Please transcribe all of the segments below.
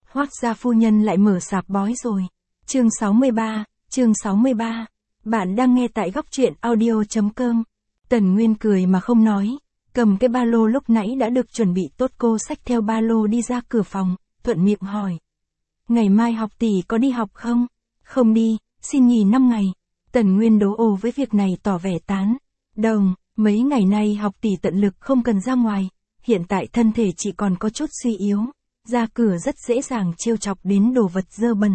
Hoác gia phu nhân lại mở sạp bói rồi. Chương 63. Bạn đang nghe tại góc truyện audio.com. Tần Nguyên cười mà không nói, cầm cái ba lô lúc nãy đã được chuẩn bị tốt, cô xách theo ba lô đi ra cửa phòng, thuận miệng hỏi. Ngày mai học tỷ có đi học không? Không đi, xin nghỉ 5 ngày. Tần Nguyên đố ồ với việc này tỏ vẻ tán đồng, mấy ngày nay học tỷ tận lực không cần ra ngoài, hiện tại thân thể chị còn có chút suy yếu, ra cửa rất dễ dàng trêu chọc đến đồ vật dơ bẩn.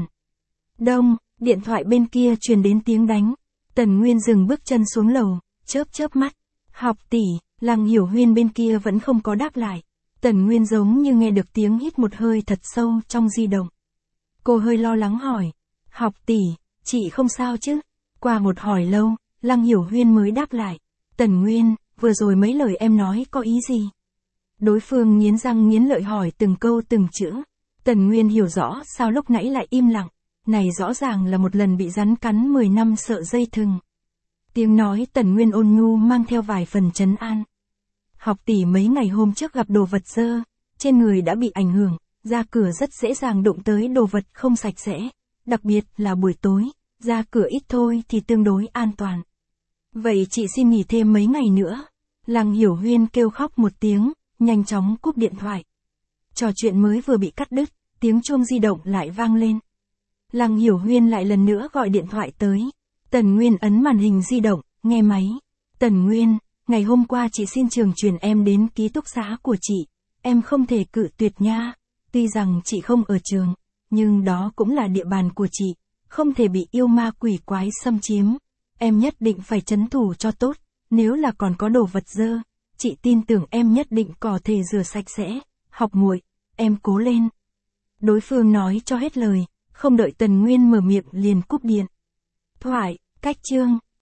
Đông, điện thoại bên kia truyền đến tiếng đánh. Tần Nguyên dừng bước chân xuống lầu, chớp mắt. Học tỷ, Lăng Hiểu Huyên bên kia vẫn không có đáp lại. Tần Nguyên giống như nghe được tiếng hít một hơi thật sâu trong di động. Cô hơi lo lắng hỏi. Học tỷ, chị không sao chứ? Qua một hỏi lâu, Lăng Hiểu Huyên mới đáp lại. Tần Nguyên, vừa rồi mấy lời em nói có ý gì? Đối phương nghiến răng nghiến lợi hỏi từng câu từng chữ. Tần Nguyên hiểu rõ sao lúc nãy lại im lặng. Này rõ ràng là một lần bị rắn cắn 10 năm sợ dây thừng. Tiếng nói Tần Nguyên ôn nhu mang theo vài phần trấn an. Học tỷ mấy ngày hôm trước gặp đồ vật dơ, trên người đã bị ảnh hưởng, ra cửa rất dễ dàng đụng tới đồ vật không sạch sẽ, đặc biệt là buổi tối, ra cửa ít thôi thì tương đối an toàn. Vậy chị xin nghỉ thêm mấy ngày nữa. Lăng Hiểu Huyên kêu khóc một tiếng, nhanh chóng cúp điện thoại. Trò chuyện mới vừa bị cắt đứt, tiếng chuông di động lại vang lên. Lăng Hiểu Huyên lại lần nữa gọi điện thoại tới. Tần Nguyên ấn màn hình di động, nghe máy. Tần Nguyên, ngày hôm qua chị xin trường chuyển em đến ký túc xá của chị. Em không thể cự tuyệt nha. Tuy rằng chị không ở trường, nhưng đó cũng là địa bàn của chị. Không thể bị yêu ma quỷ quái xâm chiếm. Em nhất định phải trấn thủ cho tốt. Nếu là còn có đồ vật dơ, chị tin tưởng em nhất định có thể rửa sạch sẽ. Học muội, em cố lên. Đối phương nói cho hết lời, không đợi Tần Nguyên mở miệng liền cúp điện. Thoại, cách chương.